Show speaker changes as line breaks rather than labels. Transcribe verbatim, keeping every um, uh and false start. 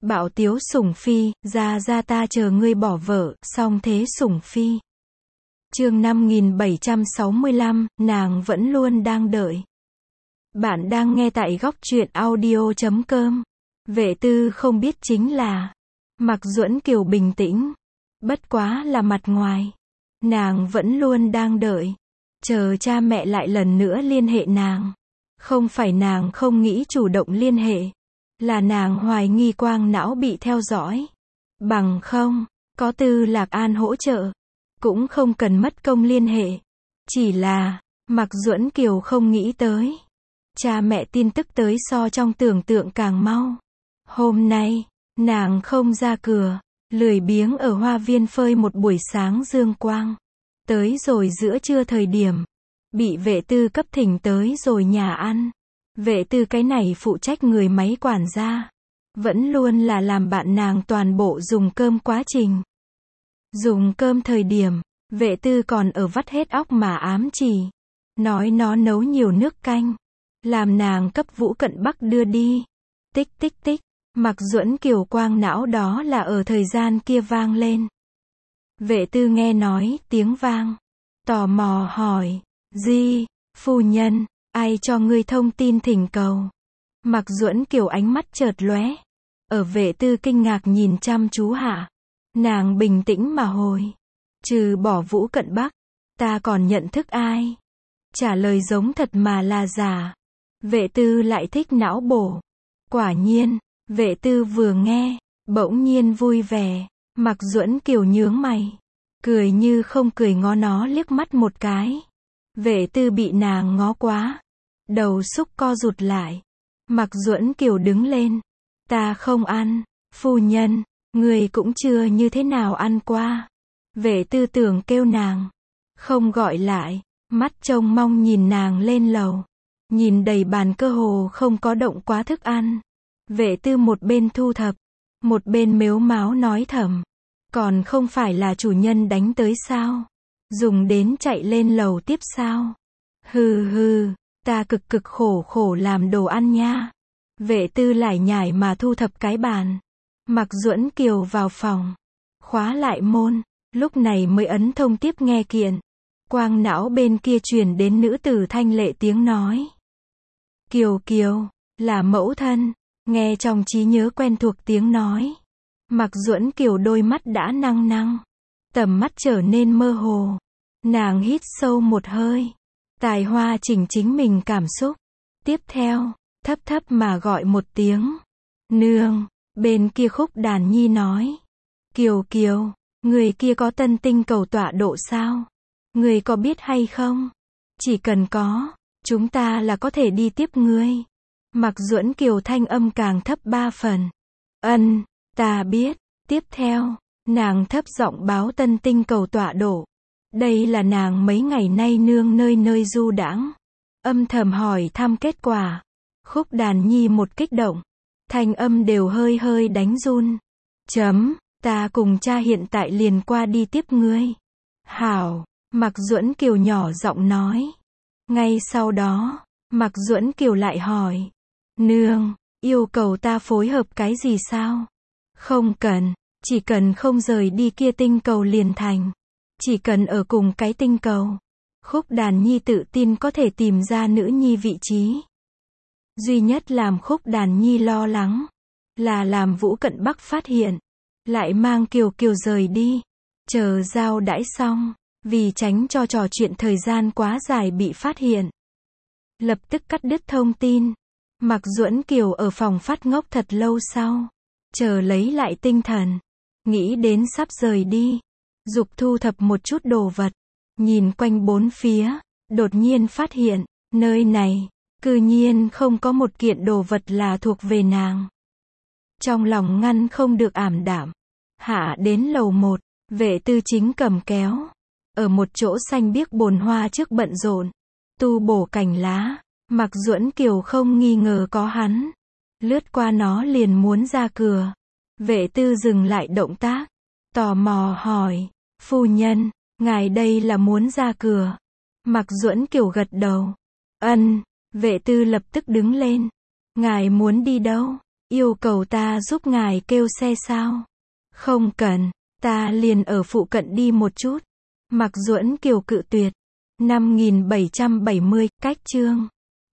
Bảo Tiếu Sủng Phi, ra ra ta chờ ngươi bỏ vợ, song thế Sủng Phi. Chương năm nghìn bảy trăm sáu mươi lăm, nàng vẫn luôn đang đợi. Bạn đang nghe tại góc truyện audio chấm com. Vệ tư không biết chính là, Mạc Duẫn Kiều bình tĩnh, bất quá là mặt ngoài. Nàng vẫn luôn đang đợi, chờ cha mẹ lại lần nữa liên hệ nàng. Không phải nàng không nghĩ chủ động liên hệ, là nàng hoài nghi quang não bị theo dõi. Bằng không, có Tư Lạc An hỗ trợ, cũng không cần mất công liên hệ. Chỉ là, Mạc Duẫn Kiều không nghĩ tới, cha mẹ tin tức tới so trong tưởng tượng càng mau. Hôm nay, nàng không ra cửa, lười biếng ở hoa viên phơi một buổi sáng dương quang. Tới rồi giữa trưa thời điểm, bị vệ tư cấp thỉnh tới rồi nhà ăn. Vệ tư cái này phụ trách người máy quản gia, vẫn luôn là làm bạn nàng toàn bộ dùng cơm quá trình. Dùng cơm thời điểm, vệ tư còn ở vắt hết óc mà ám chỉ, nói nó nấu nhiều nước canh, làm nàng cấp Vũ Cận Bắc đưa đi. Tích tích tích, Mạc Duẫn Kiều quang não đó là ở thời gian kia vang lên. Vệ tư nghe nói tiếng vang, tò mò hỏi, gì, phu nhân, ai cho ngươi thông tin thỉnh cầu? Mạc Duẫn Kiều ánh mắt chợt lóe, ở vệ tư kinh ngạc nhìn chăm chú hạ, nàng bình tĩnh mà hồi, trừ bỏ Vũ Cận Bắc, ta còn nhận thức ai? Trả lời giống thật mà là giả. Vệ tư lại thích não bổ. Quả nhiên, vệ tư vừa nghe, bỗng nhiên vui vẻ. Mạc Duẫn Kiều nhướng mày, cười như không cười ngó nó liếc mắt một cái. Vệ tư bị nàng ngó quá, đầu xúc co rụt lại. Mạc Duẫn Kiều đứng lên, ta không ăn, phu nhân, người cũng chưa như thế nào ăn qua. Vệ tư tưởng kêu nàng, không gọi lại, mắt trông mong nhìn nàng lên lầu. Nhìn đầy bàn cơ hồ không có động quá thức ăn. Vệ tư một bên thu thập, một bên mếu máo nói thầm, còn không phải là chủ nhân đánh tới sao? Dùng đến chạy lên lầu tiếp sao? Hừ hừ, ta cực cực khổ khổ làm đồ ăn nha. Vệ tư lải nhải mà thu thập cái bàn. Mạc Duẫn Kiều vào phòng, khóa lại môn, lúc này mới ấn thông tiếp nghe kiện. Quang não bên kia truyền đến nữ tử thanh lệ tiếng nói. Kiều Kiều, là mẫu thân. Nghe trong trí nhớ quen thuộc tiếng nói, Mạc Duẫn Kiều đôi mắt đã năng năng, tầm mắt trở nên mơ hồ. Nàng hít sâu một hơi, tài hoa chỉnh chính mình cảm xúc. Tiếp theo, thấp thấp mà gọi một tiếng, nương. Bên kia Khúc Đàn Nhi nói, Kiều Kiều, người kia có tân tinh cầu tọa độ sao? Người có biết hay không? Chỉ cần có, chúng ta là có thể đi tiếp ngươi. Mạc Duẫn Kiều thanh âm càng thấp ba phần. Ân, ta biết. Tiếp theo, nàng thấp giọng báo tân tinh cầu tọa độ. Đây là nàng mấy ngày nay nương nơi nơi du đãng, âm thầm hỏi thăm kết quả. Khúc Đàn Nhi một kích động, thanh âm đều hơi hơi đánh run. Chấm, ta cùng cha hiện tại liền qua đi tiếp ngươi. Hảo, Mạc Duẫn Kiều nhỏ giọng nói. Ngay sau đó, Mạc Duẫn Kiều lại hỏi, nương, yêu cầu ta phối hợp cái gì sao? Không cần, chỉ cần không rời đi kia tinh cầu liền thành. Chỉ cần ở cùng cái tinh cầu. Khúc Đàn Nhi tự tin có thể tìm ra nữ nhi vị trí. Duy nhất làm Khúc Đàn Nhi lo lắng, là làm Vũ Cận Bắc phát hiện, lại mang Kiều Kiều rời đi. Chờ giao đãi xong, vì tránh cho trò chuyện thời gian quá dài bị phát hiện, lập tức cắt đứt thông tin. Mạc Duẫn Kiều ở phòng phát ngốc thật lâu sau, chờ lấy lại tinh thần, nghĩ đến sắp rời đi, dục thu thập một chút đồ vật, nhìn quanh bốn phía, đột nhiên phát hiện, nơi này, cư nhiên không có một kiện đồ vật là thuộc về nàng. Trong lòng ngăn không được ảm đạm, hạ đến lầu một, vệ tư chính cầm kéo, ở một chỗ xanh biếc bồn hoa trước bận rộn, tu bổ cành lá. Mạc Duẫn Kiều không nghi ngờ có hắn, lướt qua nó liền muốn ra cửa. Vệ tư dừng lại động tác, tò mò hỏi, phu nhân, ngài đây là muốn ra cửa? Mạc Duẫn Kiều gật đầu, ân. Vệ tư lập tức đứng lên, ngài muốn đi đâu? Yêu cầu ta giúp ngài kêu xe sao? Không cần, ta liền ở phụ cận đi một chút. Mạc Duẫn Kiều cự tuyệt. năm nghìn bảy trăm bảy mươi, cách chương